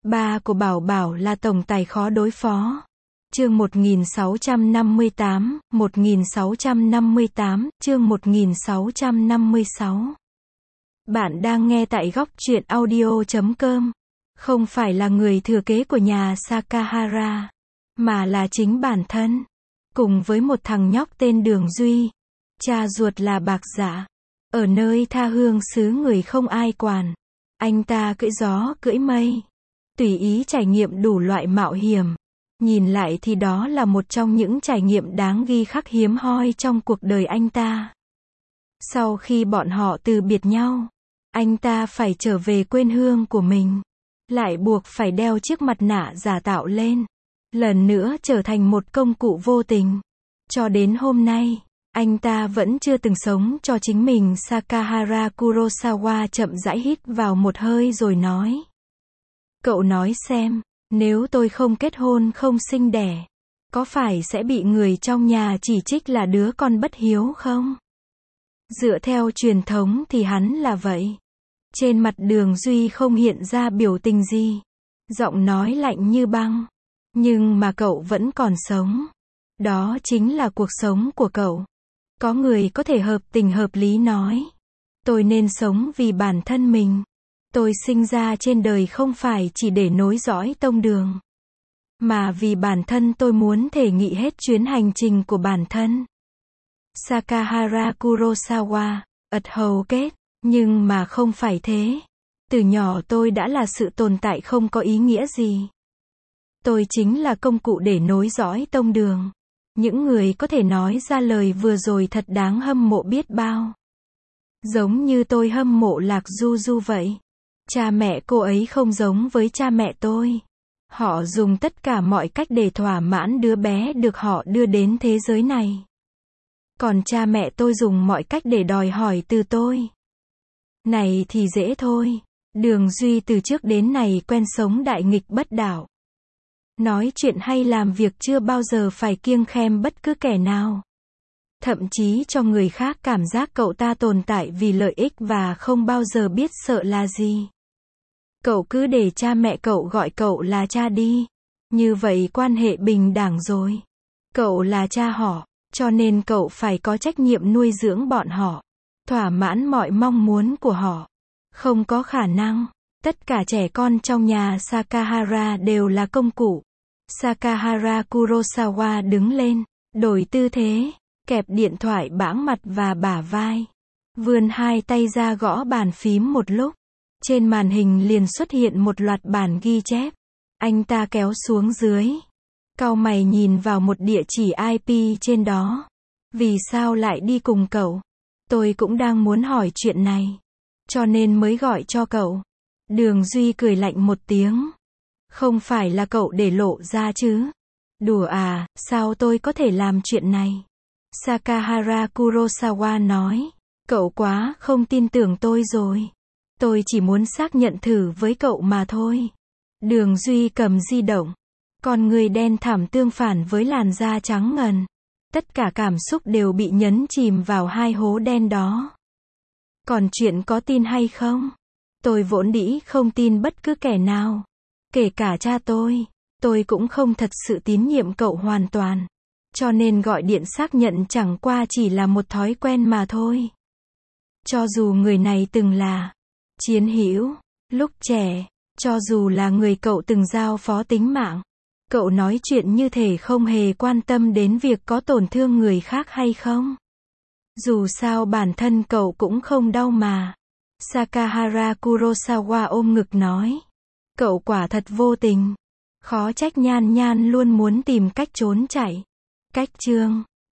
Ba của Bảo Bảo là tổng tài khó đối phó. Chương 1658, 1658, chương 1656. Bạn đang nghe tại góc truyện audio.com. Không phải là người thừa kế của nhà Sakahara, mà là chính bản thân, cùng với một thằng nhóc tên Đường Duy. Cha ruột là Bạc Dạ. Ở nơi tha hương xứ người không ai quản, anh ta cưỡi gió cưỡi mây, tùy ý trải nghiệm đủ loại mạo hiểm. Nhìn lại thì đó là một trong những trải nghiệm đáng ghi khắc hiếm hoi trong cuộc đời anh ta. Sau khi bọn họ từ biệt nhau, anh ta phải trở về quê hương của mình, lại buộc phải đeo chiếc mặt nạ giả tạo lên, lần nữa trở thành một công cụ vô tình. Cho đến hôm nay, anh ta vẫn chưa từng sống cho chính mình. Sakahara Kurosawa chậm rãi hít vào một hơi rồi nói. Cậu nói xem, nếu tôi không kết hôn không sinh đẻ, có phải sẽ bị người trong nhà chỉ trích là đứa con bất hiếu không? Dựa theo truyền thống thì hắn là vậy. Trên mặt Đường Duy không hiện ra biểu tình gì, giọng nói lạnh như băng. Nhưng mà cậu vẫn còn sống. Đó chính là cuộc sống của cậu. Có người có thể hợp tình hợp lý nói, tôi nên sống vì bản thân mình. Tôi sinh ra trên đời không phải chỉ để nối dõi tông Đường, mà vì bản thân tôi muốn thể nghị hết chuyến hành trình của bản thân. Sakahara Kurosawa, ật hầu kết. Nhưng mà không phải thế. Từ nhỏ tôi đã là sự tồn tại không có ý nghĩa gì. Tôi chính là công cụ để nối dõi tông Đường. Những người có thể nói ra lời vừa rồi thật đáng hâm mộ biết bao. Giống như tôi hâm mộ Lạc Du Du vậy. Cha mẹ cô ấy không giống với cha mẹ tôi. Họ dùng tất cả mọi cách để thỏa mãn đứa bé được họ đưa đến thế giới này. Còn cha mẹ tôi dùng mọi cách để đòi hỏi từ tôi. Này thì dễ thôi. Đường Duy từ trước đến nay quen sống đại nghịch bất đạo. Nói chuyện hay làm việc chưa bao giờ phải kiêng khem bất cứ kẻ nào. Thậm chí cho người khác cảm giác cậu ta tồn tại vì lợi ích và không bao giờ biết sợ là gì. Cậu cứ để cha mẹ cậu gọi cậu là cha đi. Như vậy quan hệ bình đẳng rồi. Cậu là cha họ, cho nên cậu phải có trách nhiệm nuôi dưỡng bọn họ, thỏa mãn mọi mong muốn của họ. Không có khả năng. Tất cả trẻ con trong nhà Sakahara đều là công cụ. Sakahara Kurosawa đứng lên, đổi tư thế, kẹp điện thoại bãng mặt và bả vai. Vươn hai tay ra gõ bàn phím một lúc. Trên màn hình liền xuất hiện một loạt bản ghi chép. Anh ta kéo xuống dưới. Cau mày nhìn vào một địa chỉ IP trên đó. Vì sao lại đi cùng cậu? Tôi cũng đang muốn hỏi chuyện này, cho nên mới gọi cho cậu. Đường Duy cười lạnh một tiếng. Không phải là cậu để lộ ra chứ? Đùa à, sao tôi có thể làm chuyện này? Sakahara Kurosawa nói. Cậu quá không tin tưởng tôi rồi. Tôi chỉ muốn xác nhận thử với cậu mà thôi. Đường Duy cầm di động. Con người đen thẳm tương phản với làn da trắng ngần. Tất cả cảm xúc đều bị nhấn chìm vào hai hố đen đó. Còn chuyện có tin hay không? Tôi vốn dĩ không tin bất cứ kẻ nào. Kể cả cha tôi cũng không thật sự tín nhiệm cậu hoàn toàn. Cho nên gọi điện xác nhận chẳng qua chỉ là một thói quen mà thôi. Cho dù người này từng là chiến hữu, lúc trẻ, cho dù là người cậu từng giao phó tính mạng, cậu nói chuyện như thể không hề quan tâm đến việc có tổn thương người khác hay không. Dù sao bản thân cậu cũng không đau mà. Sakahara Kurosawa ôm ngực nói. Cậu quả thật vô tình. Khó trách Nhan Nhan luôn muốn tìm cách trốn chạy. Cách chương